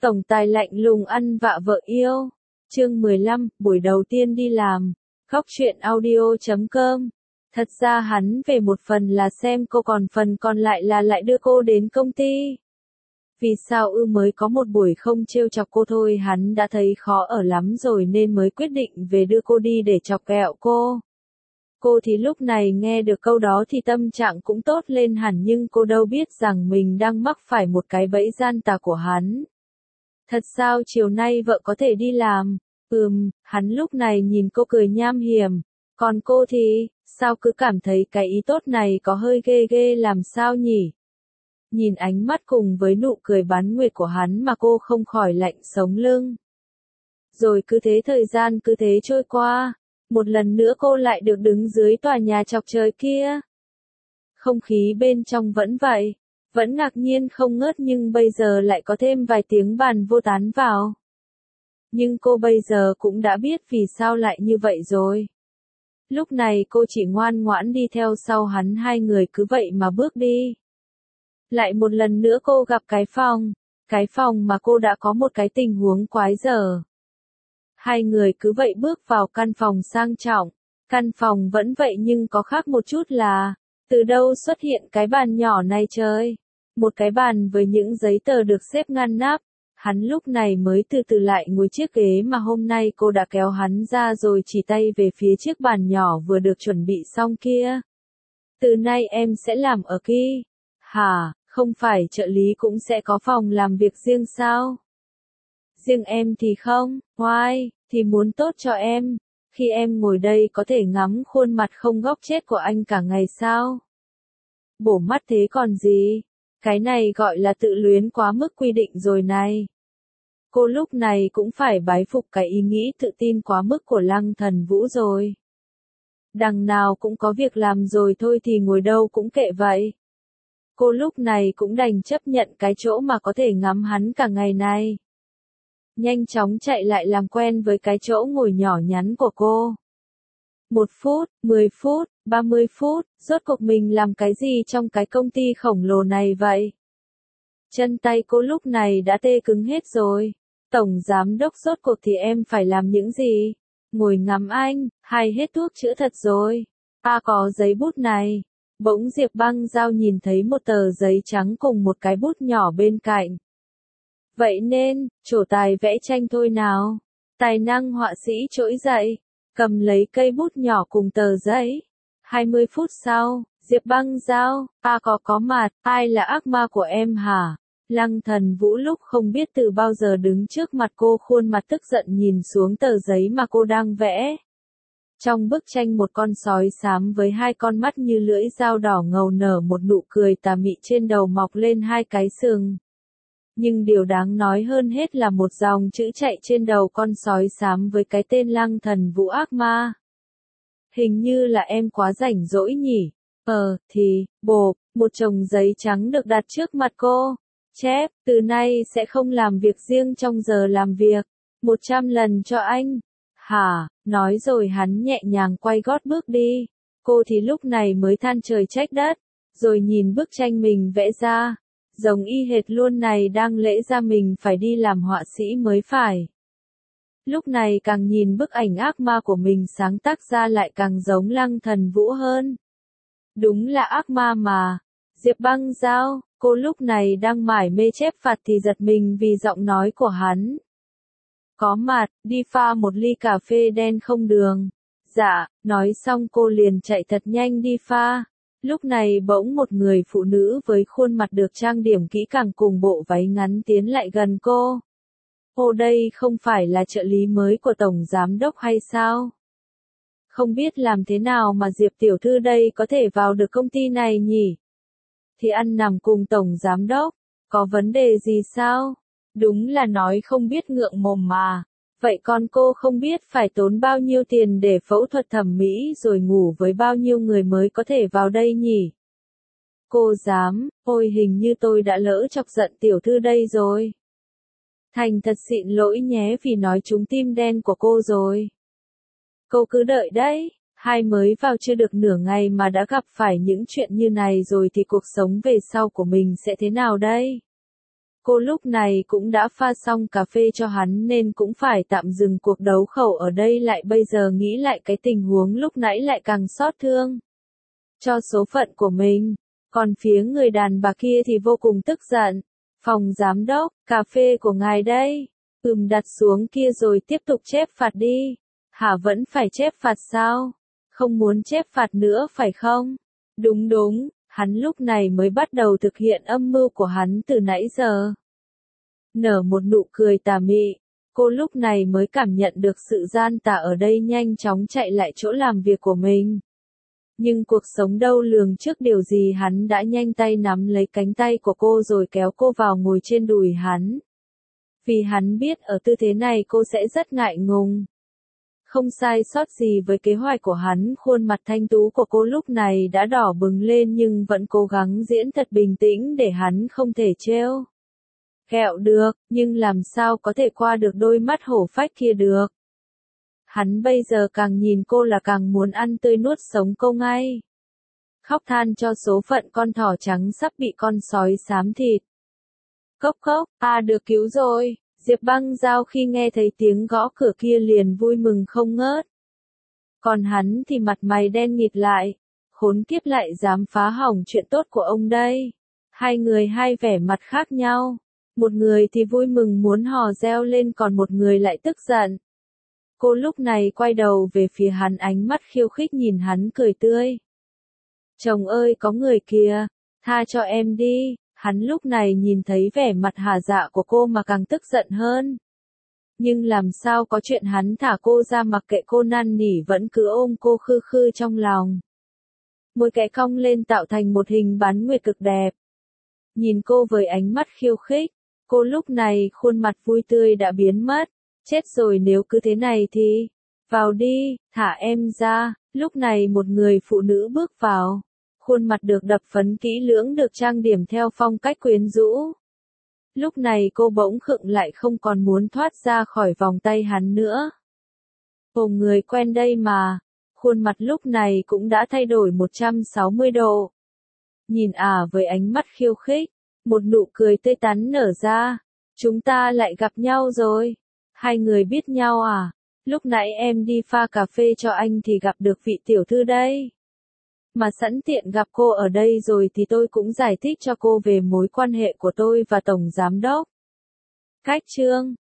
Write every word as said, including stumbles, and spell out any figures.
Tổng tài lạnh lùng ăn vạ vợ yêu. Chương mười lăm, buổi đầu tiên đi làm. Góc truyện audio chấm com. Thật ra hắn về một phần là xem cô, còn phần còn lại là lại đưa cô đến công ty. Vì sao ư, mới có một buổi không trêu chọc cô thôi hắn đã thấy khó ở lắm rồi nên mới quyết định về đưa cô đi để chọc ghẹo cô. Cô thì lúc này nghe được câu đó thì tâm trạng cũng tốt lên hẳn, nhưng cô đâu biết rằng mình đang mắc phải một cái bẫy gian tà của hắn. Thật sao chiều nay vợ có thể đi làm? Ừm, hắn lúc này nhìn cô cười nham hiểm. Còn cô thì, sao cứ cảm thấy cái ý tốt này có hơi ghê ghê làm sao nhỉ? Nhìn ánh mắt cùng với nụ cười bán nguyệt của hắn mà cô không khỏi lạnh sống lưng. Rồi cứ thế thời gian cứ thế trôi qua. Một lần nữa cô lại được đứng dưới tòa nhà chọc trời kia. Không khí bên trong vẫn vậy. Vẫn ngạc nhiên không ngớt, nhưng bây giờ lại có thêm vài tiếng bàn vô tán vào. Nhưng cô bây giờ cũng đã biết vì sao lại như vậy rồi. Lúc này cô chỉ ngoan ngoãn đi theo sau hắn, hai người cứ vậy mà bước đi. Lại một lần nữa cô gặp cái phòng. Cái phòng mà cô đã có một cái tình huống quái dở. Hai người cứ vậy bước vào căn phòng sang trọng. Căn phòng vẫn vậy nhưng có khác một chút là, từ đâu xuất hiện cái bàn nhỏ này trời? Một cái bàn với những giấy tờ được xếp ngăn nắp. Hắn lúc này mới từ từ lại ngồi chiếc ghế mà hôm nay cô đã kéo hắn ra, rồi chỉ tay về phía chiếc bàn nhỏ vừa được chuẩn bị xong kia. Từ nay em sẽ làm ở kia. Hả, không phải trợ lý cũng sẽ có phòng làm việc riêng sao? Riêng em thì không, why, thì muốn tốt cho em. Khi em ngồi đây có thể ngắm khuôn mặt không góc chết của anh cả ngày sao? Bổ mắt thế còn gì? Cái này gọi là tự luyến quá mức quy định rồi này. Cô lúc này cũng phải bái phục cái ý nghĩ tự tin quá mức của Lăng Thần Vũ rồi. Đằng nào cũng có việc làm rồi thôi thì ngồi đâu cũng kệ vậy. Cô lúc này cũng đành chấp nhận cái chỗ mà có thể ngắm hắn cả ngày này. Nhanh chóng chạy lại làm quen với cái chỗ ngồi nhỏ nhắn của cô. Một phút, mười phút, ba mươi phút, rốt cuộc mình làm cái gì trong cái công ty khổng lồ này vậy? Chân tay cô lúc này đã tê cứng hết rồi. Tổng giám đốc, rốt cuộc thì em phải làm những gì? Ngồi ngắm anh, hay hết thuốc chữa thật rồi? À, có giấy bút này. Bỗng Diệp Băng Giao nhìn thấy một tờ giấy trắng cùng một cái bút nhỏ bên cạnh. Vậy nên, trổ tài vẽ tranh thôi nào. Tài năng họa sĩ trỗi dậy, cầm lấy cây bút nhỏ cùng tờ giấy. hai mươi phút sau, Diệp Băng Giao, à có có mặt, ai là ác ma của em hả? Lăng Thần Vũ lúc không biết từ bao giờ đứng trước mặt cô, khuôn mặt tức giận nhìn xuống tờ giấy mà cô đang vẽ. Trong bức tranh một con sói xám với hai con mắt như lưỡi dao đỏ ngầu nở một nụ cười tà mị, trên đầu mọc lên hai cái sừng. Nhưng điều đáng nói hơn hết là một dòng chữ chạy trên đầu con sói xám với cái tên Lăng Thần Vũ ác ma. Hình như là em quá rảnh rỗi nhỉ? Ờ, thì, bộp, một chồng giấy trắng được đặt trước mặt cô. Chép, từ nay sẽ không làm việc riêng trong giờ làm việc. Một trăm lần cho anh. Hả, nói rồi hắn nhẹ nhàng quay gót bước đi. Cô thì lúc này mới than trời trách đất. Rồi nhìn bức tranh mình vẽ ra. Giống y hệt luôn này, đang lẽ ra mình phải đi làm họa sĩ mới phải. Lúc này càng nhìn bức ảnh ác ma của mình sáng tác ra lại càng giống Lăng Thần Vũ hơn. Đúng là ác ma mà. Diệp Băng Giao, cô lúc này đang mải mê chép phạt thì giật mình vì giọng nói của hắn. Có mặt, đi pha một ly cà phê đen không đường. Dạ, nói xong cô liền chạy thật nhanh đi pha. Lúc này bỗng một người phụ nữ với khuôn mặt được trang điểm kỹ càng cùng bộ váy ngắn tiến lại gần cô. Ô, đây không phải là trợ lý mới của Tổng Giám Đốc hay sao? Không biết làm thế nào mà Diệp Tiểu Thư đây có thể vào được công ty này nhỉ? Thì ăn nằm cùng Tổng Giám Đốc, có vấn đề gì sao? Đúng là nói không biết ngượng mồm mà. Vậy con cô không biết phải tốn bao nhiêu tiền để phẫu thuật thẩm mỹ rồi ngủ với bao nhiêu người mới có thể vào đây nhỉ? Cô dám, ôi hình như tôi đã lỡ chọc giận Tiểu Thư đây rồi. Thành thật xịn lỗi nhé vì nói trúng tim đen của cô rồi. Cô cứ đợi đấy, hai mới vào chưa được nửa ngày mà đã gặp phải những chuyện như này rồi thì cuộc sống về sau của mình sẽ thế nào đây? Cô lúc này cũng đã pha xong cà phê cho hắn nên cũng phải tạm dừng cuộc đấu khẩu ở đây lại, bây giờ nghĩ lại cái tình huống lúc nãy lại càng xót thương cho số phận của mình. Còn phía người đàn bà kia thì vô cùng tức giận. Phòng giám đốc, cà phê của ngài đây. Ừm, đặt xuống kia rồi tiếp tục chép phạt đi. Hả, vẫn phải chép phạt sao? Không muốn chép phạt nữa phải không? Đúng đúng, hắn lúc này mới bắt đầu thực hiện âm mưu của hắn từ nãy giờ. Nở một nụ cười tà mị, cô lúc này mới cảm nhận được sự gian tà ở đây, nhanh chóng chạy lại chỗ làm việc của mình. Nhưng cuộc sống đâu lường trước điều gì, hắn đã nhanh tay nắm lấy cánh tay của cô rồi kéo cô vào ngồi trên đùi hắn. Vì hắn biết ở tư thế này cô sẽ rất ngại ngùng. Không sai sót gì với kế hoạch của hắn, khuôn mặt thanh tú của cô lúc này đã đỏ bừng lên nhưng vẫn cố gắng diễn thật bình tĩnh để hắn không thể trêu ghẹo được, nhưng làm sao có thể qua được đôi mắt hổ phách kia được. Hắn bây giờ càng nhìn cô là càng muốn ăn tươi nuốt sống cô ngay. Khóc than cho số phận con thỏ trắng sắp bị con sói xám thịt. Cốc cốc, à được cứu rồi. Diệp Băng Giao khi nghe thấy tiếng gõ cửa kia liền vui mừng không ngớt. Còn hắn thì mặt mày đen nghịt lại. Khốn kiếp, lại dám phá hỏng chuyện tốt của ông đây. Hai người hai vẻ mặt khác nhau. Một người thì vui mừng muốn hò reo lên, còn một người lại tức giận. Cô lúc này quay đầu về phía hắn, ánh mắt khiêu khích nhìn hắn cười tươi. Chồng ơi, có người kìa, tha cho em đi. Hắn lúc này nhìn thấy vẻ mặt hả dạ của cô mà càng tức giận hơn. Nhưng làm sao có chuyện hắn thả cô ra mặc kệ cô năn nỉ, vẫn cứ ôm cô khư khư trong lòng. Môi kẽ cong lên tạo thành một hình bán nguyệt cực đẹp. Nhìn cô với ánh mắt khiêu khích, cô lúc này khuôn mặt vui tươi đã biến mất. Chết rồi, nếu cứ thế này thì, vào đi, thả em ra. Lúc này một người phụ nữ bước vào. Khuôn mặt được đập phấn kỹ lưỡng, được trang điểm theo phong cách quyến rũ. Lúc này cô bỗng khựng lại, không còn muốn thoát ra khỏi vòng tay hắn nữa. Ồ, người quen đây mà. Khuôn mặt lúc này cũng đã thay đổi một trăm sáu mươi độ. Nhìn ả với ánh mắt khiêu khích, một nụ cười tươi tắn nở ra. Chúng ta lại gặp nhau rồi. Hai người biết nhau à? Lúc nãy em đi pha cà phê cho anh thì gặp được vị tiểu thư đây. Mà sẵn tiện gặp cô ở đây rồi thì tôi cũng giải thích cho cô về mối quan hệ của tôi và tổng giám đốc. Cách chương